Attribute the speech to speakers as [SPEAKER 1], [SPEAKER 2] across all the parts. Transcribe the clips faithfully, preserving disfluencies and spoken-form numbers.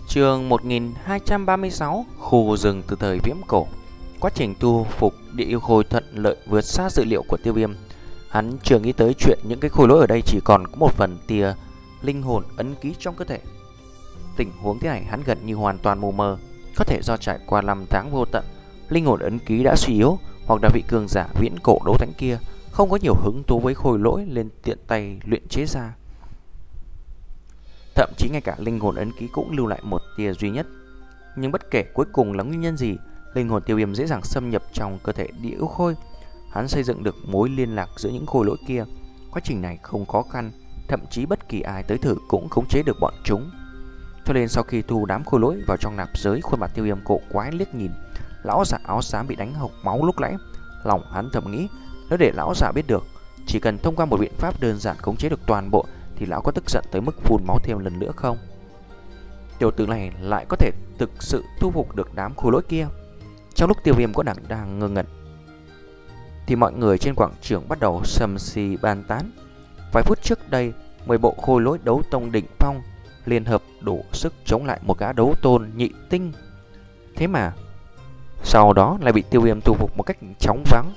[SPEAKER 1] Chương một nghìn hai trăm ba mươi sáu, khu rừng từ thời viễn cổ. Quá trình tu phục địa yêu khôi thuận lợi vượt xa dự liệu của Tiêu Viêm. Hắn chưa nghĩ tới chuyện những cái khối lỗi ở đây chỉ còn có một phần tia linh hồn ấn ký trong cơ thể. Tình huống thế này hắn gần như hoàn toàn mù mờ, có thể do trải qua năm tháng vô tận, linh hồn ấn ký đã suy yếu, hoặc là vị cường giả viễn cổ đấu thánh kia không có nhiều hứng thú với khối lỗi lên tiện tay luyện chế ra. Thậm chí ngay cả linh hồn ấn ký cũng lưu lại một tia duy nhất. Nhưng bất kể cuối cùng là nguyên nhân gì, linh hồn Tiêu Viêm dễ dàng xâm nhập trong cơ thể địa yêu khôi. Hắn xây dựng được mối liên lạc giữa những khối lỗi kia. Quá trình này không khó khăn, thậm chí bất kỳ ai tới thử cũng khống chế được bọn chúng. Cho nên sau khi thu đám khối lỗi vào trong nạp giới, khuôn mặt Tiêu Viêm cổ quái liếc nhìn lão giả áo xám bị đánh hộc máu lúc nãy. Lòng hắn thầm nghĩ, nếu để lão giả biết được, chỉ cần thông qua một biện pháp đơn giản khống chế được toàn bộ, thì lão có tức giận tới mức phun máu thêm lần nữa không? Tiểu tử này lại có thể thực sự thu phục được đám khối lỗi kia. Trong lúc Tiêu Viêm có đang đang ngơ ngẩn, thì mọi người trên quảng trường bắt đầu sầm xì bàn tán. Vài phút trước đây, mười bộ khối lỗi đấu tông đỉnh phong liên hợp đủ sức chống lại một gã đấu tôn nhị tinh. Thế mà sau đó lại bị Tiêu Viêm thu phục một cách chóng váng.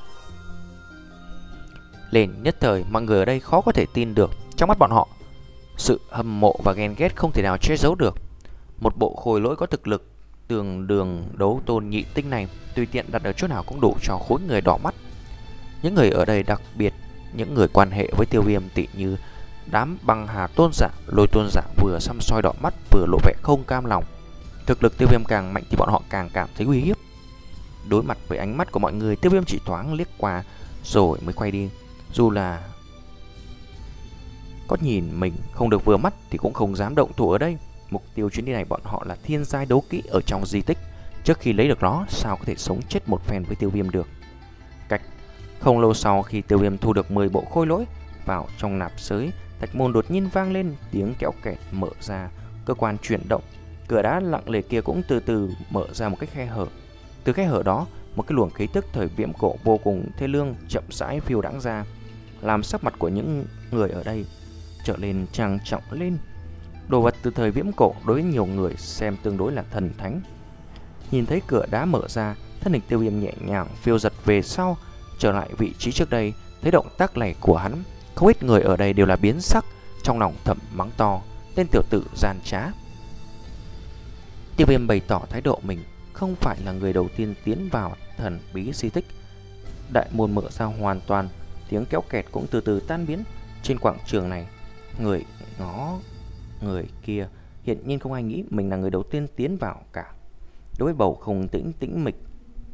[SPEAKER 1] Lên nhất thời, mọi người ở đây khó có thể tin được. Trong mắt bọn họ, sự hâm mộ và ghen ghét không thể nào che giấu được. Một bộ khối lỗi có thực lực tương đương đấu tôn nhị tinh này, tùy tiện đặt ở chỗ nào cũng đủ cho khối người đỏ mắt. Những người ở đây, đặc biệt những người quan hệ với Tiêu Viêm, tỉ như đám băng hà tôn giả, lôi tôn giả, vừa xăm soi đỏ mắt vừa lộ vẻ không cam lòng. Thực lực Tiêu Viêm càng mạnh thì bọn họ càng cảm thấy uy hiếp. Đối mặt với ánh mắt của mọi người, Tiêu Viêm chỉ thoáng liếc qua rồi mới quay đi. Dù là có nhìn mình không được vừa mắt thì cũng không dám động thủ ở đây. Mục tiêu chuyến đi này bọn họ là thiên giai đấu kỹ ở trong di tích. Trước khi lấy được nó, sao có thể sống chết một phen với Tiêu Viêm được. Cách không lâu sau, khi Tiêu Viêm thu được mười bộ khối lỗi vào trong nạp giới, thạch môn đột nhiên vang lên tiếng kéo kẹt mở ra. Cơ quan chuyển động, cửa đá lặng lề kia cũng từ từ mở ra một cái khe hở. Từ khe hở đó, một cái luồng khí tức thời viễn cổ vô cùng thê lương chậm rãi phiêu đãng ra, làm sắc mặt của những người ở đây trở nên trang trọng lên. Đồ vật từ thời viễn cổ đối với nhiều người xem tương đối là thần thánh. Nhìn thấy cửa đá mở ra, thân hình Tiêu Viêm nhẹ nhàng phiêu giật về sau, trở lại vị trí trước đây. Thấy động tác này của hắn, không ít người ở đây đều là biến sắc, trong lòng thầm mắng to, tên tiểu tử gian trá. Tiêu Viêm bày tỏ thái độ mình không phải là người đầu tiên tiến vào thần bí di tích. Đại môn mở ra hoàn toàn, tiếng kéo kẹt cũng từ từ tan biến. Trên quảng trường này, người ngó người kia, hiện nhiên không ai nghĩ mình là người đầu tiên tiến vào cả. Đối với bầu không tĩnh tĩnh mịch,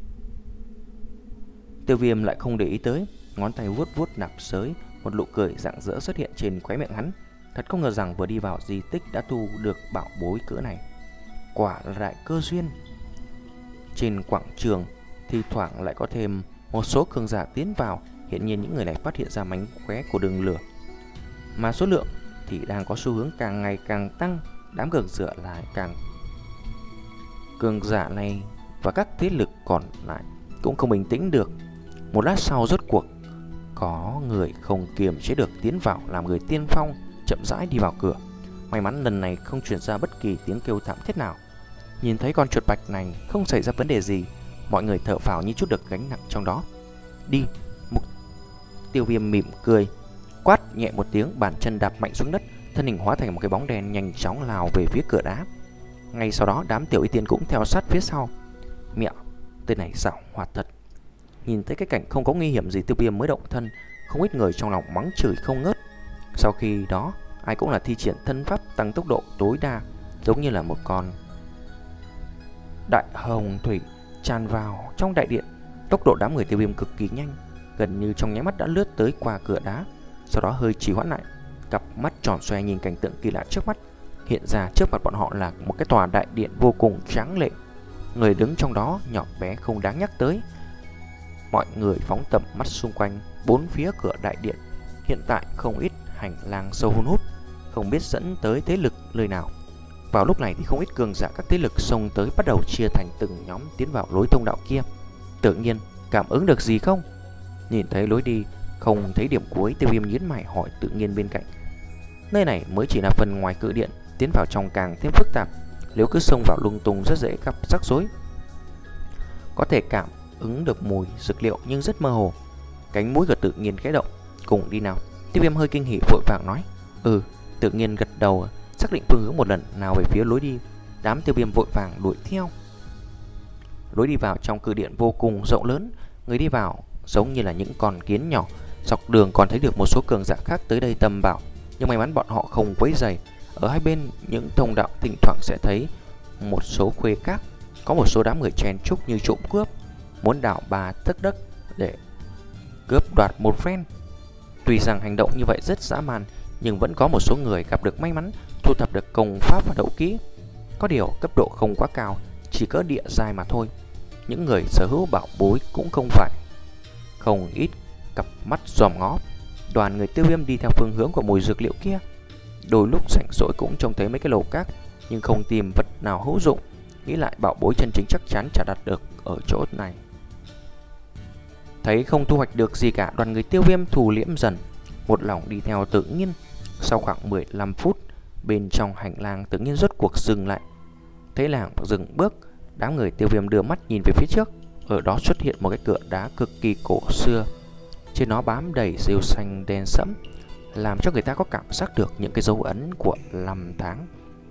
[SPEAKER 1] Tiêu Viêm lại không để ý tới, ngón tay vuốt vuốt nạp giới, một nụ cười rạng rỡ xuất hiện trên khóe miệng hắn. Thật không ngờ rằng vừa đi vào di tích đã thu được bảo bối cỡ này, quả là đại cơ duyên. Trên quảng trường thi thoảng lại có thêm một số cường giả tiến vào. Hiện nhiên những người này phát hiện ra mánh khóe của đường lửa, mà số lượng thì đang có xu hướng càng ngày càng tăng. Đám cường giả lại càng cường giả này và các thế lực còn lại cũng không bình tĩnh được. Một lát sau, rốt cuộc có người không kiềm chế được tiến vào, làm người tiên phong chậm rãi đi vào cửa. May mắn lần này không truyền ra bất kỳ tiếng kêu thảm thiết nào. Nhìn thấy con chuột bạch này không xảy ra vấn đề gì, mọi người thở phào như chút được gánh nặng trong đó. Đi. Mục Tiêu Viêm mỉm cười, quát nhẹ một tiếng, bàn chân đạp mạnh xuống đất, thân hình hóa thành một cái bóng đen nhanh chóng lao về phía cửa đá. Ngay sau đó, đám tiểu y tiên cũng theo sát phía sau. Mẹ, tên này xảo hoạt thật. Nhìn thấy cái cảnh không có nguy hiểm gì, Tiêu Viêm mới động thân. Không ít người trong lòng mắng chửi không ngớt. Sau khi đó, ai cũng là thi triển thân pháp tăng tốc độ tối đa, giống như là một con đại hồng thủy tràn vào trong đại điện. Tốc độ đám người Tiêu Viêm cực kỳ nhanh, gần như trong nháy mắt đã lướt tới qua cửa đá. Sau đó hơi trì hoãn lại, cặp mắt tròn xoe nhìn cảnh tượng kỳ lạ trước mắt. Hiện ra trước mặt bọn họ là một cái tòa đại điện vô cùng tráng lệ. Người đứng trong đó nhỏ bé không đáng nhắc tới. Mọi người phóng tầm mắt xung quanh bốn phía cửa đại điện. Hiện tại không ít hành lang sâu hun hút, không biết dẫn tới thế lực nơi nào. Vào lúc này thì không ít cường giả các thế lực xông tới, bắt đầu chia thành từng nhóm tiến vào lối thông đạo kia. Tự nhiên cảm ứng được gì không? Nhìn thấy lối đi không thấy điểm cuối, Tiêu Viêm nhíu mày hỏi tự nhiên bên cạnh. Nơi này mới chỉ là phần ngoài cự điện, tiến vào trong càng thêm phức tạp. Nếu cứ xông vào lung tung rất dễ gặp rắc rối. Có thể cảm ứng được mùi dược liệu nhưng rất mơ hồ. Cánh mũi của Tự Nhiên khẽ động. Cùng đi nào. Tiêu Viêm hơi kinh hỉ vội vàng nói. Ừ. Tự Nhiên gật đầu, xác định phương hướng một lần nào về phía lối đi. Đám Tiêu Viêm vội vàng đuổi theo. Lối đi vào trong cự điện vô cùng rộng lớn. Người đi vào giống như là những con kiến nhỏ. Dọc đường còn thấy được một số cường giả khác tới đây tầm bảo, nhưng may mắn bọn họ không quấy rầy. Ở hai bên những thông đạo thỉnh thoảng sẽ thấy một số khuê các. Có một số đám người chen chúc như trộm cướp, muốn đào ba tấc đất để cướp đoạt một phen. Tuy rằng hành động như vậy rất dã man, nhưng vẫn có một số người gặp được may mắn thu thập được công pháp và đấu kỹ. Có điều cấp độ không quá cao, chỉ cỡ địa giai mà thôi. Những người sở hữu bảo bối cũng không phải không ít cặp mắt dòm ngó. Đoàn người Tiêu Viêm đi theo phương hướng của mùi dược liệu kia. Đôi lúc rảnh rỗi cũng trông thấy mấy cái lầu các, nhưng không tìm vật nào hữu dụng. Nghĩ lại bảo bối chân chính chắc chắn chả đặt được ở chỗ này. Thấy không thu hoạch được gì cả, đoàn người Tiêu Viêm thù liễm dần, một lòng đi theo Tự Nhiên. Sau khoảng mười lăm phút, bên trong hành lang Tự Nhiên rốt cuộc dừng lại. Thấy làng dừng bước, đám người Tiêu Viêm đưa mắt nhìn về phía trước. Ở đó xuất hiện một cái cửa đá cực kỳ cổ xưa. Trên nó bám đầy rêu xanh đen sẫm, làm cho người ta có cảm giác được những cái dấu ấn của năm tháng.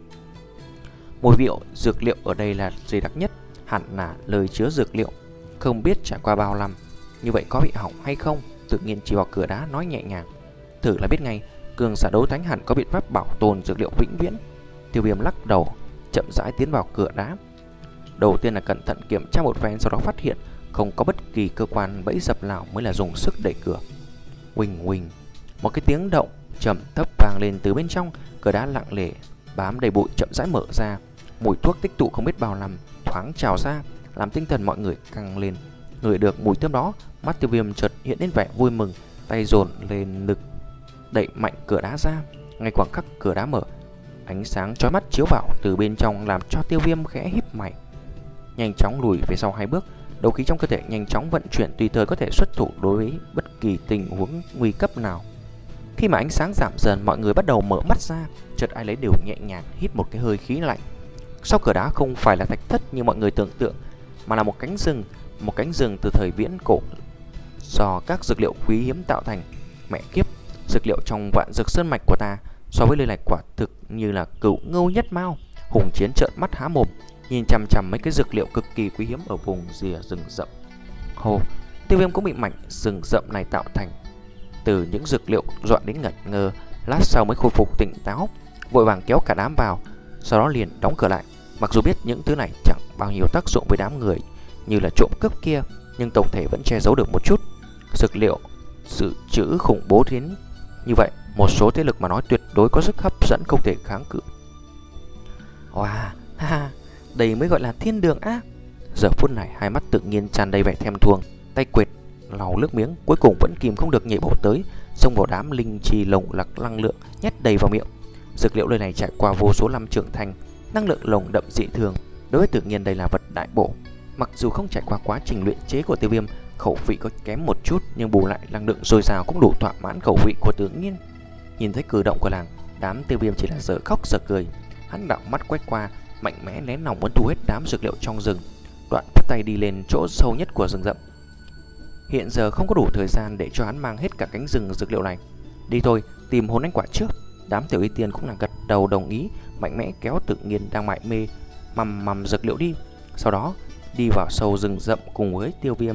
[SPEAKER 1] Mùi vị dược liệu ở đây là dày đặc nhất, hẳn là lời chứa dược liệu. Không biết trải qua bao năm, như vậy có bị hỏng hay không? Tự Nhiên chỉ vào cửa đá nói nhẹ nhàng. Thử là biết ngay, cường giả đấu thánh hẳn có biện pháp bảo tồn dược liệu vĩnh viễn. Tiêu Viêm lắc đầu, chậm rãi tiến vào cửa đá. Đầu tiên là cẩn thận kiểm tra một phen, sau đó phát hiện không có bất kỳ cơ quan bẫy dập nào mới là dùng sức đẩy cửa. Huỳnh huỳnh, một cái tiếng động trầm thấp vang lên từ bên trong. Cửa đá lặng lẽ bám đầy bụi chậm rãi mở ra. Mùi thuốc tích tụ không biết bao năm thoáng trào ra, làm tinh thần mọi người căng lên. Ngửi được mùi thơm đó, mắt Tiêu Viêm chợt hiện lên vẻ vui mừng, tay dồn lên ngực đẩy mạnh cửa đá ra. Ngay khoảng khắc cửa đá mở, ánh sáng chói mắt chiếu vào từ bên trong làm cho Tiêu Viêm khẽ híp mày, nhanh chóng lùi về sau hai bước. Đấu khí trong cơ thể nhanh chóng vận chuyển, tùy thời có thể xuất thủ đối với bất kỳ tình huống nguy cấp nào. Khi mà ánh sáng giảm dần, mọi người bắt đầu mở mắt ra, chợt ai lấy đều nhẹ nhàng hít một cái hơi khí lạnh. Sau cửa đá không phải là thạch thất như mọi người tưởng tượng, mà là một cánh rừng, một cánh rừng từ thời viễn cổ do các dược liệu quý hiếm tạo thành. Mẹ kiếp, dược liệu trong vạn dược sơn mạch của ta so với nơi này quả thực như là cửu ngưu nhất mao. Hùng Chiến trợn mắt há mồm, nhìn chằm chằm mấy cái dược liệu cực kỳ quý hiếm ở vùng rìa rừng rậm. Hồ, Tiêu Viêm cũng bị mảnh rừng rậm này tạo thành. Từ những dược liệu dọa đến ngẩn ngơ, lát sau mới khôi phục tỉnh táo, vội vàng kéo cả đám vào, sau đó liền đóng cửa lại. Mặc dù biết những thứ này chẳng bao nhiêu tác dụng với đám người như là trộm cướp kia, nhưng tổng thể vẫn che giấu được một chút. Dược liệu dự trữ khủng bố đến như vậy, một số thế lực mà nói tuyệt đối có sức hấp dẫn không thể kháng cự. Wow, ha, đây mới gọi là thiên đường á. Giờ phút này hai mắt Tự Nhiên tràn đầy vẻ thèm thuồng, tay quệt lau nước miếng, cuối cùng vẫn kìm không được nhảy bổ tới, xông vào đám linh chi lồng lặc năng lượng nhét đầy vào miệng. Dược liệu nơi này trải qua vô số năm trưởng thành, năng lượng lồng đậm dị thường. Đối với Tự Nhiên đây là vật đại bổ. Mặc dù không trải qua quá trình luyện chế của Tiêu Viêm, khẩu vị có kém một chút, nhưng bù lại năng lượng dồi dào cũng đủ thỏa mãn khẩu vị của Tự Nhiên. Nhìn thấy cử động của làng, đám Tiêu Viêm chỉ là giờ khóc giờ cười. Hắn đạo mắt quét qua, mạnh mẽ lén lòng muốn thu hết đám dược liệu trong rừng, đoạn bắt tay đi lên chỗ sâu nhất của rừng rậm. Hiện giờ không có đủ thời gian để cho hắn mang hết cả cánh rừng dược liệu này. Đi thôi, tìm hồn anh quả trước. Đám Tiểu Y Tiên cũng là gật đầu đồng ý, mạnh mẽ kéo Tự Nhiên đang mải mê mầm mầm dược liệu đi. Sau đó đi vào sâu rừng rậm cùng với Tiêu Viêm.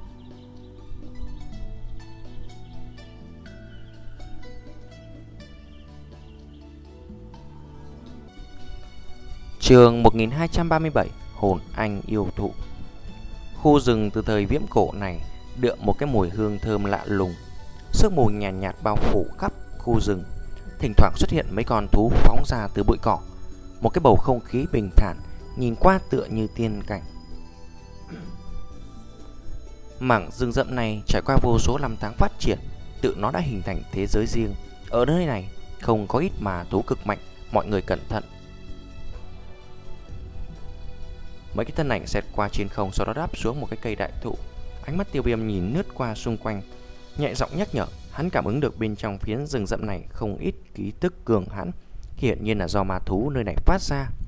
[SPEAKER 1] Chương một nghìn hai trăm ba mươi bảy, Hồn Anh Yêu Thụ. Khu rừng từ thời viễn cổ này đượm một cái mùi hương thơm lạ lùng. Sương mù nhàn nhạt, nhạt bao phủ khắp khu rừng. Thỉnh thoảng xuất hiện mấy con thú phóng ra từ bụi cỏ. Một cái bầu không khí bình thản, nhìn qua tựa như tiên cảnh. Mảng rừng rậm này trải qua vô số năm tháng phát triển, tự nó đã hình thành thế giới riêng. Ở nơi này không có ít mà thú cực mạnh, mọi người cẩn thận. Mấy cái thân ảnh xẹt qua trên không, sau đó đáp xuống một cái cây đại thụ. Ánh mắt Tiêu Viêm nhìn lướt qua xung quanh, nhẹ giọng nhắc nhở. Hắn cảm ứng được bên trong phiến rừng rậm này không ít ký tức cường hãn, hiển nhiên là do ma thú nơi này phát ra.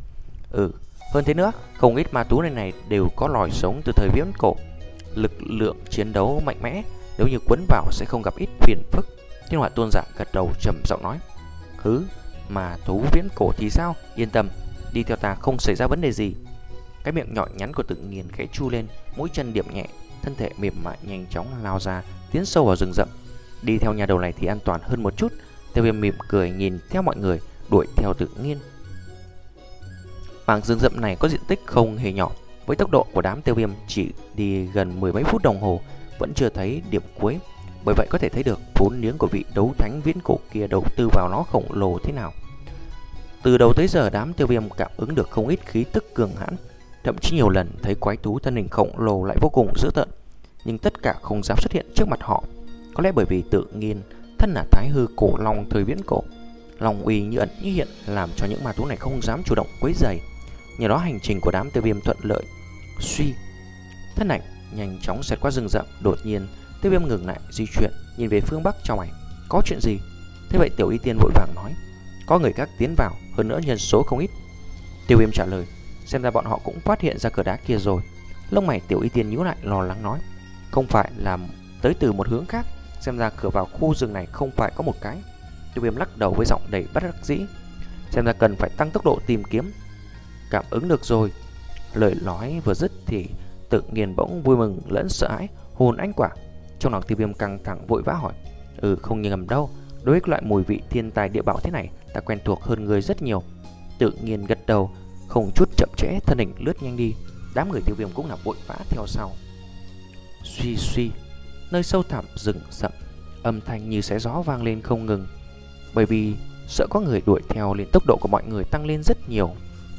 [SPEAKER 1] Ừ, hơn thế nữa, không ít ma thú này này đều có loài sống từ thời viễn cổ. Lực lượng chiến đấu mạnh mẽ, nếu như quấn vào sẽ không gặp ít phiền phức. Thiên Hỏa Tôn giả gật đầu trầm giọng nói: "Hứ, mà thú viễn cổ thì sao? Yên tâm, đi theo ta không xảy ra vấn đề gì." Cái miệng nhỏ nhắn của Tự Nhiên khẽ chu lên, mũi chân điểm nhẹ, thân thể mềm mại nhanh chóng lao ra, tiến sâu vào rừng rậm. Đi theo nhà đầu này thì an toàn hơn một chút. Tiêu Viêm mỉm cười nhìn theo mọi người đuổi theo Tự Nhiên. Mảng rừng rậm này có diện tích không hề nhỏ, với tốc độ của đám Tiêu Viêm chỉ đi gần mười mấy phút đồng hồ vẫn chưa thấy điểm cuối. Bởi vậy có thể thấy được vốn liếng của vị đấu thánh viễn cổ kia đầu tư vào nó khổng lồ thế nào. Từ đầu tới giờ đám Tiêu Viêm cảm ứng được không ít khí tức cường hãn, thậm chí nhiều lần thấy quái thú thân hình khổng lồ lại vô cùng dữ tợn, nhưng tất cả không dám xuất hiện trước mặt họ. Có lẽ bởi vì Tự Nhiên thân là thái hư cổ long thời viễn cổ, long uy như ẩn như hiện, làm cho những ma thú này không dám chủ động quấy rầy. Nhờ đó hành trình của đám Tiêu Viêm thuận lợi. Suy, thân ảnh nhanh chóng xẹt qua rừng rậm. Đột nhiên Tiêu Viêm ngừng lại di chuyển, nhìn về phương bắc trong mày. Có chuyện gì? Thế vậy Tiểu Y Tiên vội vàng nói: có người khác tiến vào, hơn nữa nhân số không ít. Tiêu Viêm trả lời: xem ra bọn họ cũng phát hiện ra cửa đá kia rồi. Lông mày Tiểu Y Tiên nhíu lại, lo lắng nói: không phải là tới từ một hướng khác, xem ra cửa vào khu rừng này không phải có một cái. Tiêu Viêm lắc đầu với giọng đầy bất đắc dĩ: xem ra cần phải tăng tốc độ tìm kiếm. Cảm ứng được rồi. Lời nói vừa dứt thì Tự Nhiên bỗng vui mừng lẫn sợ hãi. Hồn anh quả. Trong lòng Tiêu Viêm căng thẳng vội vã hỏi: ừ, không nhầm đâu, đối với loại mùi vị thiên tài địa bảo thế này ta quen thuộc hơn người rất nhiều. Tự Nhiên gật đầu, không chút chậm trễ, thân hình lướt nhanh đi. Đám người Tiêu Viêm cũng là vội vã theo sau. Suy suy, nơi sâu thẳm rừng rậm, âm thanh như xé gió vang lên không ngừng. Bởi vì sợ có người đuổi theo nên tốc độ của mọi người tăng lên rất nhiều.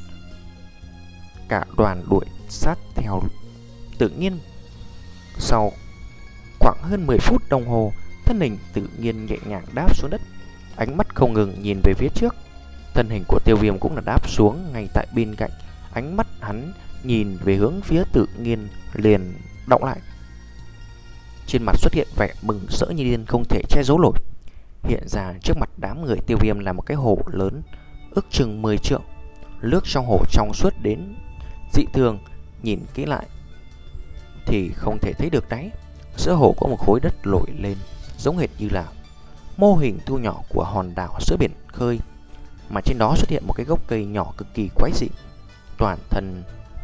[SPEAKER 1] Cả đoàn đuổi sát theo Tự Nhiên. Sau khoảng hơn mười phút đồng hồ, thân hình Tự Nhiên nhẹ nhàng đáp xuống đất, ánh mắt không ngừng nhìn về phía trước. Thân hình của Tiêu Viêm cũng là đáp xuống ngay tại bên cạnh. Ánh mắt hắn nhìn về hướng phía Tự Nhiên liền đọng lại. Trên mặt xuất hiện vẻ mừng rỡ như điên không thể che giấu nổi. Hiện ra trước mặt đám người Tiêu Viêm là một cái hồ lớn, ước chừng mười trượng. Nước trong hồ trong suốt đến dị thường, nhìn kỹ lại thì không thể thấy được đáy. Giữa hồ có một khối đất nổi lên, giống hệt như là mô hình thu nhỏ của hòn đảo giữa biển khơi, mà trên đó xuất hiện một cái gốc cây nhỏ cực kỳ quái dị. Toàn thân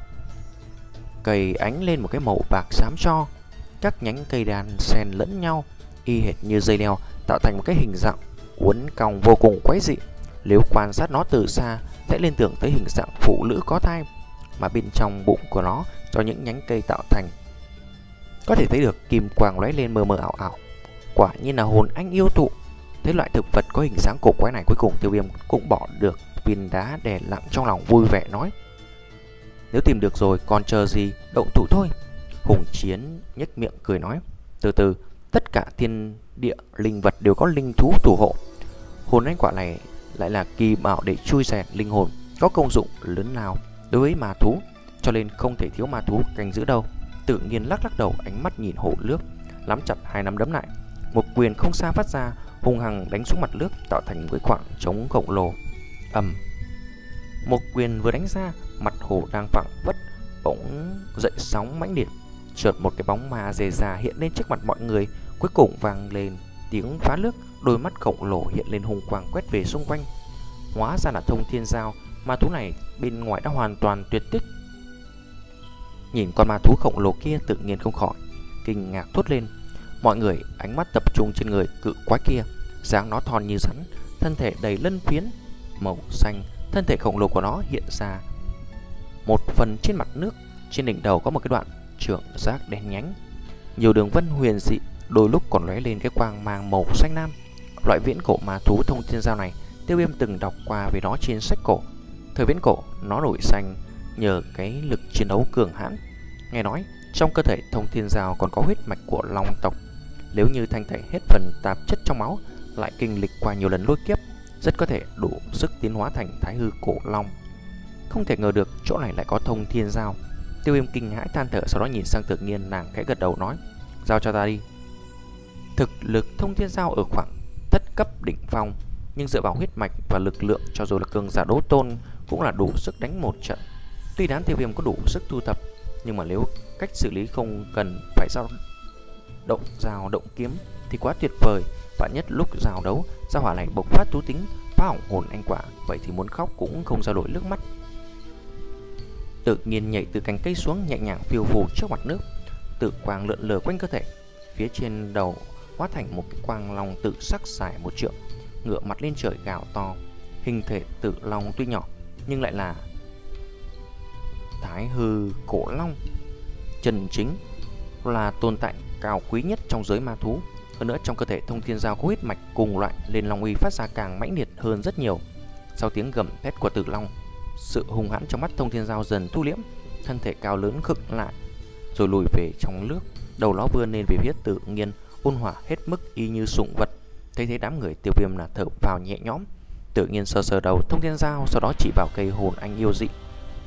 [SPEAKER 1] cây ánh lên một cái màu bạc xám cho, các nhánh cây đan xen lẫn nhau, y hệt như dây leo, tạo thành một cái hình dạng uốn cong vô cùng quái dị. Nếu quan sát nó từ xa sẽ liên tưởng tới hình dạng phụ nữ có thai, mà bên trong bụng của nó do những nhánh cây tạo thành. Có thể thấy được kim quang lóe lên mờ mờ ảo ảo. Quả nhiên là hồn anh yêu thụ. Thế loại thực vật có hình dáng cổ quái này, cuối cùng Tiêu Viêm cũng bỏ được viên đá đè lặng trong lòng, vui vẻ nói: nếu tìm được rồi còn chờ gì, động thủ thôi. Hùng Chiến nhếch miệng cười nói: từ từ, tất cả thiên địa linh vật đều có linh thú thủ hộ. Hồn anh quả này lại là kỳ bảo để chui rèn linh hồn, có công dụng lớn lao đối với ma thú, cho nên không thể thiếu ma thú canh giữ đâu. Tự Nhiên lắc lắc đầu, ánh mắt nhìn hồ nước, nắm chặt hai nắm đấm lại, một quyền không xa phát ra, hung hăng đánh xuống mặt nước, tạo thành một cái khoảng trống khổng lồ. Ầm, một quyền vừa đánh ra, mặt hồ đang phẳng vất bỗng dậy sóng mãnh liệt. Chợt một cái bóng ma dề già hiện lên trước mặt mọi người, cuối cùng vang lên tiếng phá nước, đôi mắt khổng lồ hiện lên hung quang quét về xung quanh. Hóa ra là Thông Thiên Dao, ma thú này bên ngoài đã hoàn toàn tuyệt tích. Nhìn con ma thú khổng lồ kia, Tự Nhiên không khỏi kinh ngạc thốt lên. Mọi người ánh mắt tập trung trên người cự quái kia, dáng nó thon như rắn, thân thể đầy lân phiến màu xanh. Thân thể khổng lồ của nó hiện ra một phần trên mặt nước, trên đỉnh đầu có một cái đoạn trưởng giác đen nhánh, nhiều đường vân huyền dị, đôi lúc còn lóe lên cái quang mang màu xanh lam. Loại viễn cổ ma thú Thông Thiên Dao này, Tiêu Viêm từng đọc qua về nó trên sách cổ. Thời viễn cổ, nó nổi xanh nhờ cái lực chiến đấu cường hãn. Nghe nói trong cơ thể Thông Thiên Dao còn có huyết mạch của long tộc. Nếu như thanh tẩy hết phần tạp chất trong máu, lại kinh lịch qua nhiều lần lôi kiếp, rất có thể đủ sức tiến hóa thành thái hư cổ long. Không thể ngờ được chỗ này lại có Thông Thiên Dao. Tiêu Viêm kinh hãi than thở, sau đó nhìn sang Tự Nhiên, nàng khẽ gật đầu nói: giao cho ta đi. Thực lực Thông Thiên Dao ở khoảng thất cấp đỉnh phong, nhưng dựa vào huyết mạch và lực lượng, cho dù là cường giả đấu tôn cũng là đủ sức đánh một trận. Tuy đám Tiêu Viêm có đủ sức thu thập, nhưng mà nếu cách xử lý không cần phải giao động dao động kiếm thì quá tuyệt vời. Và nhất lúc giao đấu, gia hỏa này bộc phát thú tính, phá hỏng hồn anh quả, vậy thì muốn khóc cũng không ra nổi nước mắt. Tự nhiên nhảy từ cành cây xuống, nhẹ nhàng phiêu phù trước mặt nước, tự quang lượn lờ quanh cơ thể. Phía trên đầu hóa thành một cái quang long tự sắc dài một trượng, ngửa mặt lên trời gào to. Hình thể tự long tuy nhỏ nhưng lại là thái hư cổ long, chân chính là tồn tại cao quý nhất trong giới ma thú. Hơn nữa trong cơ thể Thông Thiên Giao có huyết mạch cùng loại, lên long uy phát ra càng mãnh liệt hơn rất nhiều. Sau tiếng gầm thét của Tử Long, sự hung hãn trong mắt Thông Thiên Giao dần thu liễm, thân thể cao lớn khựng lại, rồi lùi về trong nước, đầu nó vươn lên về phía Tự Nhiên, ôn hòa hết mức y như sủng vật. Thấy thế đám người Tiêu Viêm là thở vào nhẹ nhõm. Tự Nhiên sờ sờ đầu Thông Thiên Giao, sau đó chỉ vào cây hồn anh yêu dị.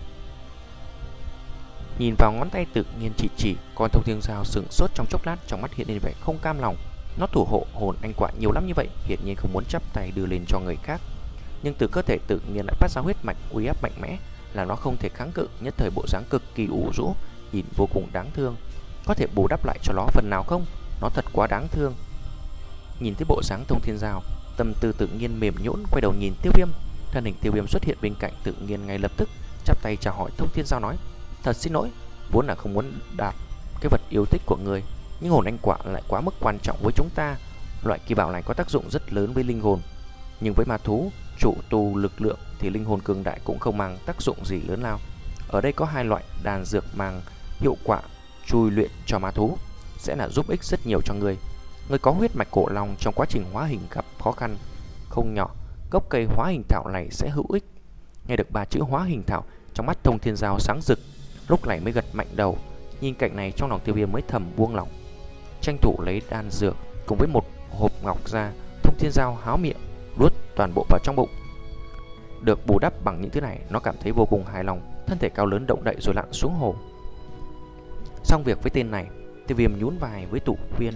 [SPEAKER 1] Nhìn vào ngón tay Tự Nhiên chỉ chỉ, con Thông Thiên Giao sững sốt trong chốc lát, trong mắt hiện lên vẻ không cam lòng. Nó thủ hộ hồn anh quả nhiều lắm như vậy, hiển nhiên không muốn chắp tay đưa lên cho người khác. Nhưng từ cơ thể Tự Nhiên lại phát ra huyết mạch uy áp mạnh mẽ, là nó không thể kháng cự. Nhất thời bộ dáng cực kỳ ủ rũ, nhìn vô cùng đáng thương. Có thể bù đắp lại cho nó phần nào không? Nó thật quá đáng thương. Nhìn thấy bộ dáng Thông Thiên Giao, tâm tư Tự Nhiên mềm nhũn, quay đầu nhìn Tiêu Viêm. Thân hình Tiêu Viêm xuất hiện bên cạnh Tự Nhiên ngay lập tức, chắp tay chào hỏi Thông Thiên Giao nói: "Thật xin lỗi, vốn là không muốn đạt cái vật yêu thích của người, nhưng hồn anh quả lại quá mức quan trọng với chúng ta. Loại kỳ bảo này có tác dụng rất lớn với linh hồn, nhưng với ma thú chủ tu lực lượng thì linh hồn cường đại cũng không mang tác dụng gì lớn lao. Ở đây có hai loại đan dược mang hiệu quả chui luyện cho ma thú, sẽ là giúp ích rất nhiều cho người. Người có huyết mạch cổ long, trong quá trình hóa hình gặp khó khăn không nhỏ, gốc cây hóa hình thảo này sẽ hữu ích." Nghe được ba chữ hóa hình thảo, trong mắt Thông Thiên Giao sáng rực, lúc này mới gật mạnh đầu. Nhìn cảnh này trong lòng Tiêu Viêm mới thầm buông lỏng. Tranh thủ lấy đan dược cùng với một hộp ngọc ra, Thông Thiên Giao háo miệng nuốt toàn bộ vào trong bụng. Được bù đắp bằng những thứ này, nó cảm thấy vô cùng hài lòng, thân thể cao lớn động đậy rồi lặn xuống hồ. Xong việc với tên này, Tiêu Viêm nhún vai với Tụ Viên,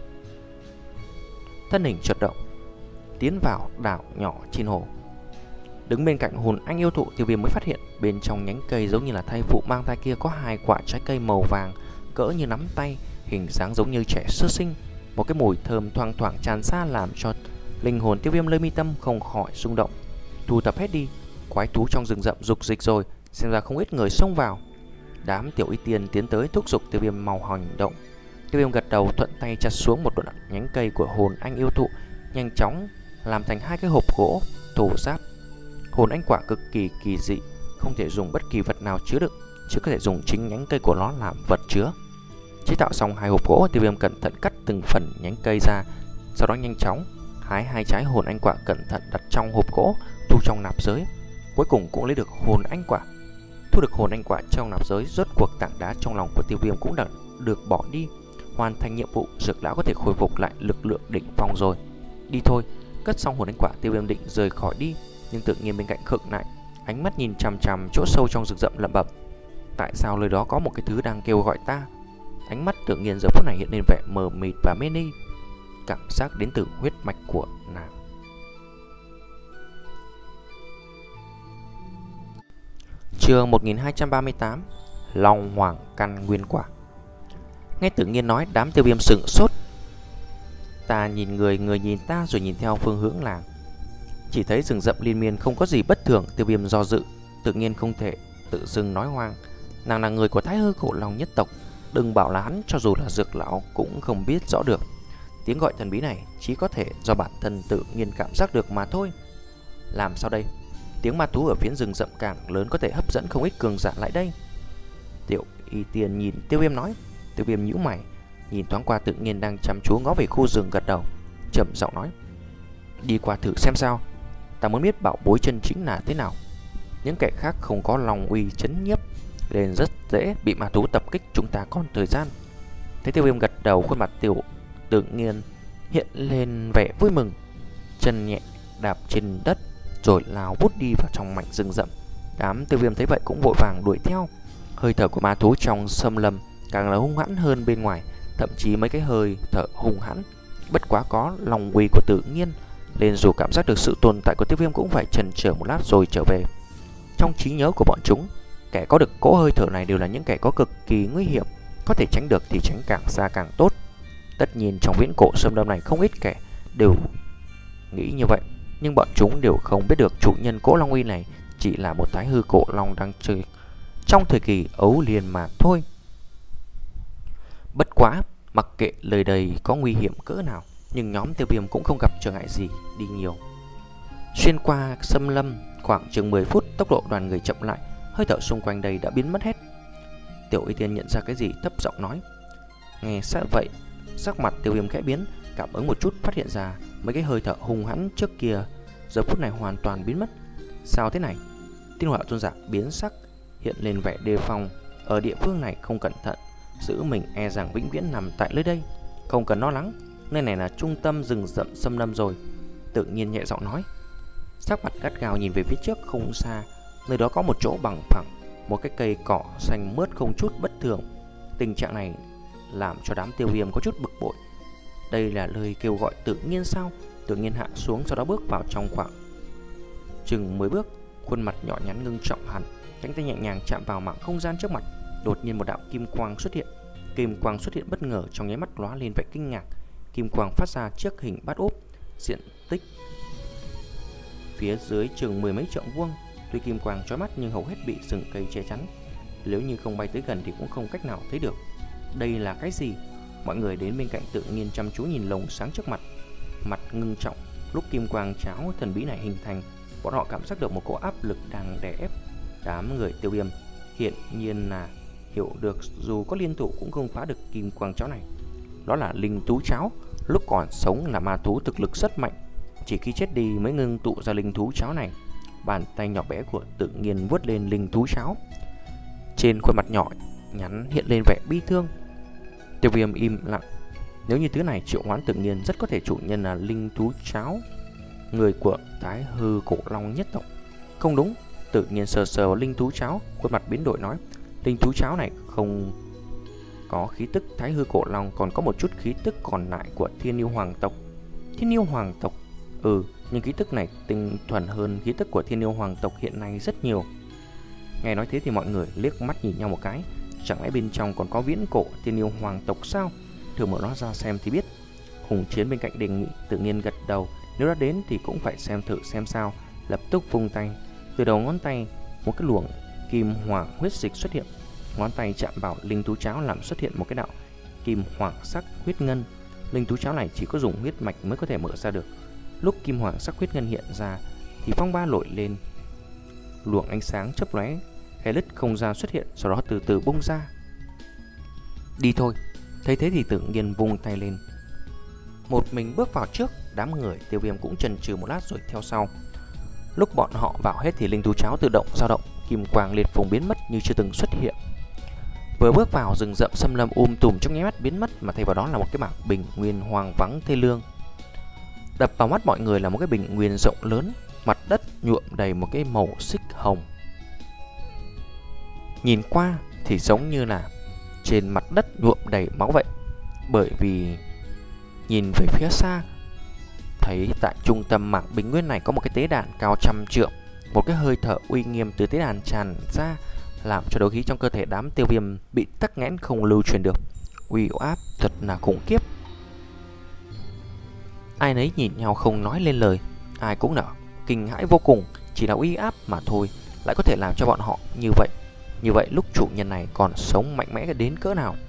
[SPEAKER 1] thân hình chợt động, tiến vào đảo nhỏ trên hồ. Đứng bên cạnh hồn anh yêu thụ, Tiêu Viêm mới phát hiện bên trong nhánh cây giống như là thai phụ mang thai kia có hai quả trái cây màu vàng cỡ như nắm tay, hình dáng giống như trẻ sơ sinh. Một cái mùi thơm thoang thoảng tràn ra làm cho linh hồn Tiêu Viêm nơi mi tâm không khỏi rung động. Thu thập hết đi, quái thú trong rừng rậm dục dịch rồi, xem ra không ít người xông vào. Đám tiểu y tiên tiến tới thúc giục Tiêu Viêm mau hành động. Tiêu Viêm gật đầu, thuận tay chặt xuống một đoạn nhánh cây của hồn anh yêu thụ, nhanh chóng làm thành hai cái hộp gỗ thổ giáp. Hồn anh quả cực kỳ kỳ dị, không thể dùng bất kỳ vật nào chứa đựng, chỉ có thể dùng chính nhánh cây của nó làm vật chứa. Chế tạo xong hai hộp gỗ, Tiêu Viêm cẩn thận cắt từng phần nhánh cây ra, sau đó nhanh chóng hái hai trái hồn anh quả cẩn thận đặt trong hộp gỗ, thu trong nạp giới. Cuối cùng cũng lấy được hồn anh quả. Thu được hồn anh quả trong nạp giới, rốt cuộc tảng đá trong lòng của Tiêu Viêm cũng đã được bỏ đi. Hoàn thành nhiệm vụ, Dược lão có thể khôi phục lại lực lượng đỉnh phong rồi. Đi thôi. Cất xong hồn anh quả, Tiêu Viêm định rời khỏi đi, nhưng Tự Nhiên bên cạnh khựng lại, ánh mắt nhìn chằm chằm chỗ sâu trong rừng rậm lẩm bẩm: "Tại sao nơi đó có một cái thứ đang kêu gọi ta?" Ánh mắt Tự Nhiên giờ phút này hiện lên vẻ mờ mịt và mê ly, cảm giác đến từ huyết mạch của nàng. Chương một nghìn hai trăm ba mươi tám, Long Hoàng căn nguyên quả. Nghe Tự Nhiên nói, đám Tiêu Viêm sững sốt. Ta nhìn người, người nhìn ta, rồi nhìn theo phương hướng làng. Chỉ thấy rừng rậm liên miên không có gì bất thường. Tiêu Viêm do dự, Tự Nhiên không thể tự dưng nói hoang. Nàng là người của Thái Hư Cổ Long nhất tộc, đừng bảo là hắn, cho dù là Dược lão cũng không biết rõ được. Tiếng gọi thần bí này chỉ có thể do bản thân Tự Nhiên cảm giác được mà thôi. Làm sao đây? Tiếng ma thú ở phía rừng rậm càng lớn có thể hấp dẫn không ít cường giả lại đây. Tiểu Y Tiên nhìn Tiêu Viêm nói. Tiêu Viêm nhíu mày, nhìn thoáng qua Tự Nhiên đang chăm chú ngó về khu rừng, gật đầu, trầm giọng nói: "Đi qua thử xem sao. Ta muốn biết bảo bối chân chính là thế nào. Những kẻ khác không có lòng uy chấn nhiếp, nên rất dễ bị ma thú tập kích, chúng ta còn thời gian." Thấy Tiêu Viêm gật đầu, khuôn mặt Tiểu Tự Nhiên hiện lên vẻ vui mừng, chân nhẹ đạp trên đất rồi lao vút đi vào trong mảnh rừng rậm. Đám Tiêu Viêm thấy vậy cũng vội vàng đuổi theo. Hơi thở của ma thú trong xâm lâm càng là hung hãn hơn bên ngoài, thậm chí mấy cái hơi thở hung hãn bất quá có lòng uy của Tự Nhiên, nên dù cảm giác được sự tồn tại của Tiêu Viêm cũng phải chần chờ một lát rồi trở về. Trong trí nhớ của bọn chúng, kẻ có được cỗ hơi thở này đều là những kẻ có cực kỳ nguy hiểm, có thể tránh được thì tránh càng xa càng tốt. Tất nhiên trong viễn cổ xâm lâm này không ít kẻ đều nghĩ như vậy, nhưng bọn chúng đều không biết được chủ nhân cỗ long uy này chỉ là một thái hư cổ long đang chơi trong thời kỳ ấu liền mà thôi. Bất quá, mặc kệ lời đầy có nguy hiểm cỡ nào, nhưng nhóm Tiêu Viêm cũng không gặp trở ngại gì đi nhiều. Xuyên qua xâm lâm khoảng chừng mười phút, tốc độ đoàn người chậm lại, hơi thở xung quanh đây đã biến mất hết. Tiểu Y Tiên nhận ra cái gì thấp giọng nói. Nghe sát vậy, sắc mặt Tiêu Viêm khẽ biến, cảm ứng một chút phát hiện ra mấy cái hơi thở hung hãn trước kia giờ phút này hoàn toàn biến mất. Sao thế này? Tiên Hỏa Tôn giả biến sắc, hiện lên vẻ đề phòng. Ở địa phương này không cẩn thận, giữ mình e rằng vĩnh viễn nằm tại nơi đây. Không cần lo lắng, nơi này là trung tâm rừng rậm xâm lâm rồi. Tự nhiên nhẹ giọng nói. Sắc mặt gắt gao nhìn về phía trước không xa, nơi đó có một chỗ bằng phẳng, một cái cây cỏ xanh mướt không chút bất thường. Tình trạng này làm cho đám Tiêu Viêm có chút bực bội. Đây là lời kêu gọi tự nhiên sao? Tự nhiên hạ xuống, sau đó bước vào trong khoảng chừng mười bước, khuôn mặt nhỏ nhắn ngưng trọng hẳn, cánh tay nhẹ nhàng chạm vào mảng không gian trước mặt. Đột nhiên một đạo kim quang xuất hiện. Kim quang xuất hiện bất ngờ, trong nháy mắt lóe lên vẻ kinh ngạc. Kim quang phát ra trước hình bát úp, diện tích phía dưới chừng mười mấy trượng vuông. Tuy kim quang chói mắt nhưng hầu hết bị rừng cây che chắn, nếu như không bay tới gần thì cũng không cách nào thấy được. Đây là cái gì? Mọi người đến bên cạnh tự nhiên chăm chú nhìn lồng sáng trước mặt, mặt ngưng trọng. Lúc kim quang cháo thần bí này hình thành, bọn họ cảm giác được một cỗ áp lực đang đè ép. Đám người Tiêu Viêm hiện nhiên là hiểu được dù có liên thủ cũng không phá được kim quang cháo này. Đó là linh thú cháo, lúc còn sống là ma thú thực lực rất mạnh, chỉ khi chết đi mới ngưng tụ ra linh thú cháo này. Bàn tay nhỏ bé của tự nhiên vuốt lên linh thú cháo, trên khuôn mặt nhỏ nhắn hiện lên vẻ bi thương. Tiêu Viêm im lặng. Nếu như thứ này triệu hoán tự nhiên, rất có thể chủ nhân là linh thú cháo, người của Thái Hư Cổ Long nhất tộc. Không đúng. Tự nhiên sờ sờ linh thú cháo, khuôn mặt biến đổi nói. Linh thú cháo này không có khí tức Thái Hư Cổ Long, còn có một chút khí tức còn lại của Thiên Yêu Hoàng tộc. Thiên Yêu Hoàng tộc? Ừ, nhưng khí tức này tinh thuần hơn khí tức của Thiên Yêu Hoàng tộc hiện nay rất nhiều. Nghe nói thế thì mọi người liếc mắt nhìn nhau một cái. Chẳng lẽ bên trong còn có viễn cổ Thiên Yêu Hoàng tộc sao? Thử mở nó ra xem thì biết. Hùng Chiến bên cạnh đề nghị. Tự nhiên gật đầu. Nếu đã đến thì cũng phải xem thử xem sao. Lập tức vung tay. Từ đầu ngón tay, một cái luồng kim hoàng huyết dịch xuất hiện. Ngón tay chạm vào linh thú cháo làm xuất hiện một cái đạo kim hoàng sắc huyết ngân. Linh thú cháo này chỉ có dùng huyết mạch mới có thể mở ra được. Lúc kim hoàng sắc huyết ngân hiện ra thì phong ba nổi lên, luồng ánh sáng chớp lóe, khe lứt không gian xuất hiện, sau đó từ từ bung ra. Đi thôi. Thấy thế thì tự nhiên vung tay lên, một mình bước vào trước. Đám người Tiêu Viêm cũng chần chừ một lát rồi theo sau. Lúc bọn họ vào hết thì linh thú cháo tự động dao động, kim quang liệt phùng biến mất như chưa từng xuất hiện. Vừa bước vào rừng rậm xâm lâm um tùm trong nháy mắt biến mất, mà thay vào đó là một cái mảng bình nguyên hoang vắng thê lương. Đập vào mắt mọi người là một cái bình nguyên rộng lớn, mặt đất nhuộm đầy một cái màu xích hồng. Nhìn qua thì giống như là trên mặt đất nhuộm đầy máu vậy. Bởi vì nhìn về phía xa, thấy tại trung tâm mảng bình nguyên này có một cái tế đàn cao trăm trượng. Một cái hơi thở uy nghiêm từ tế đàn tràn ra, làm cho đấu khí trong cơ thể đám Tiêu Viêm bị tắc nghẽn không lưu truyền được. Uy áp thật là khủng khiếp. Ai nấy nhìn nhau không nói lên lời, ai cũng nở kinh hãi vô cùng. Chỉ là uy áp mà thôi lại có thể làm cho bọn họ như vậy. Như vậy lúc chủ nhân này còn sống mạnh mẽ đến cỡ nào?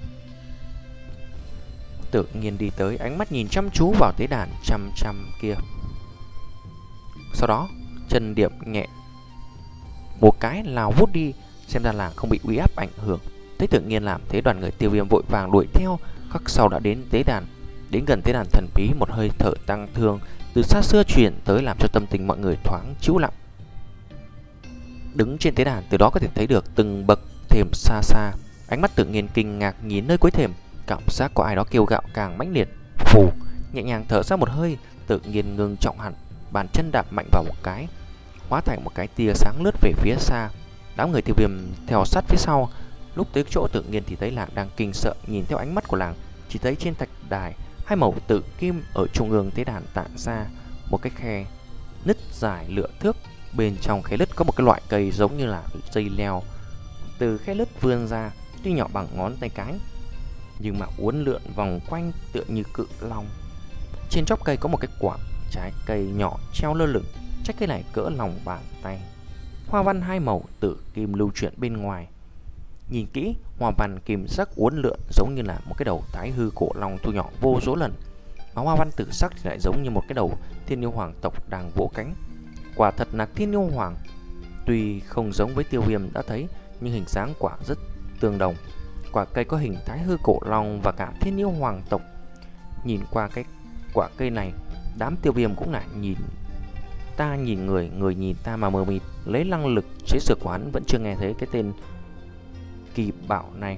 [SPEAKER 1] Tự nhiên đi tới, ánh mắt nhìn chăm chú vào tế đàn chăm chăm kia. Sau đó chân điểm nhẹ một cái lao vút đi, xem ra là không bị uy áp ảnh hưởng. Thấy tự nhiên làm thế, đoàn người Tiêu Viêm vội vàng đuổi theo. Khắc sau đã đến tế đàn. Đến gần tế đàn thần bí, một hơi thở tăng thương từ xa xưa truyền tới, làm cho tâm tình mọi người thoáng trĩu lặng. Đứng trên tế đàn, từ đó có thể thấy được từng bậc thềm xa xa. Ánh mắt tự nhiên kinh ngạc nhìn nơi cuối thềm, cảm giác có ai đó kêu gạo càng mãnh liệt. Phù, nhẹ nhàng thở ra một hơi, tự nhiên ngưng trọng hẳn, bàn chân đạp mạnh vào một cái, hóa thành một cái tia sáng lướt về phía xa. Đám người Tiêu Viêm theo sát phía sau. Lúc tới chỗ tự nhiên thì thấy làng đang kinh sợ, nhìn theo ánh mắt của làng, chỉ thấy trên thạch đài hai màu tự kim ở trung ương tế đàn tản ra một cái khe nứt dài lửa thước, Bên trong khe lứt có một cái loại cây giống như là dây leo từ khe lứt vươn ra, tuy nhỏ bằng ngón tay cái, nhưng mà uốn lượn vòng quanh tựa như cự long. Trên chóp cây có một cái quả trái cây nhỏ treo lơ lửng, trái cây này cỡ lòng bàn tay. Hoa văn hai màu tử kim lưu chuyển bên ngoài. Nhìn kỹ, hoa văn kim sắc uốn lượn giống như là một cái đầu thái hư cổ long thu nhỏ vô số lần. Mà hoa văn tử sắc thì lại giống như một cái đầu thiên yêu hoàng tộc đang vỗ cánh. Quả thật là thiên yêu hoàng. Tuy không giống với Tiêu Viêm đã thấy, nhưng hình dáng quả rất tương đồng. Quả cây có hình thái hư cổ long và cả thiên yêu hoàng tộc. Nhìn qua cái quả cây này, đám Tiêu Viêm cũng lại nhìn ta nhìn người, người nhìn ta mà mờ mịt. Lấy năng lực chế sử quán vẫn chưa nghe thấy cái tên kỳ bảo này.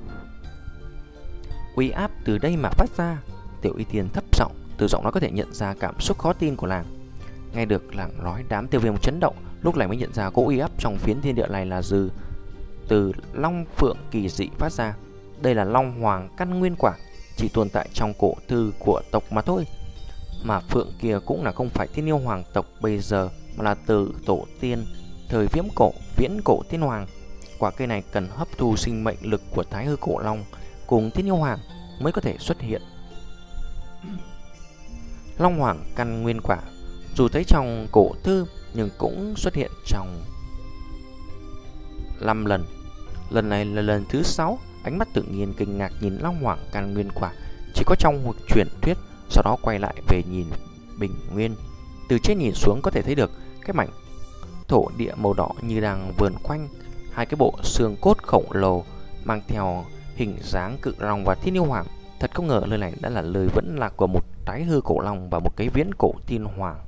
[SPEAKER 1] Uy áp từ đây mà phát ra. Tiểu Y Tiên thấp giọng, từ giọng nói có thể nhận ra cảm xúc khó tin của nàng. Nghe được nàng nói, đám Tiêu Viêm chấn động, lúc này mới nhận ra cỗ uy áp trong phiến thiên địa này là dư từ long phượng kỳ dị phát ra. Đây là long hoàng căn nguyên quả, chỉ tồn tại trong cổ thư của tộc mà thôi. Mà phượng kia cũng là không phải thiên yêu hoàng tộc bây giờ, mà là từ tổ tiên thời viễn cổ, viễn cổ thiên hoàng. Quả cây này cần hấp thu sinh mệnh lực của thái hư cổ long cùng thiên yêu hoàng mới có thể xuất hiện. Long hoàng căn nguyên quả dù thấy trong cổ thư nhưng cũng xuất hiện trong năm lần. Lần này là lần thứ sáu. Ánh mắt tự nhiên kinh ngạc nhìn long hoàng căn nguyên quả chỉ có trong một truyền thuyết, sau đó quay lại về nhìn bình nguyên. Từ trên nhìn xuống có thể thấy được cái mảnh thổ địa màu đỏ như đang vườn quanh hai cái bộ xương cốt khổng lồ mang theo hình dáng cự long và thiên yêu hoàng. Thật không ngờ nơi này đã là lời vẫn lạc của một thái hư cổ long và một cái viễn cổ thiên hoàng.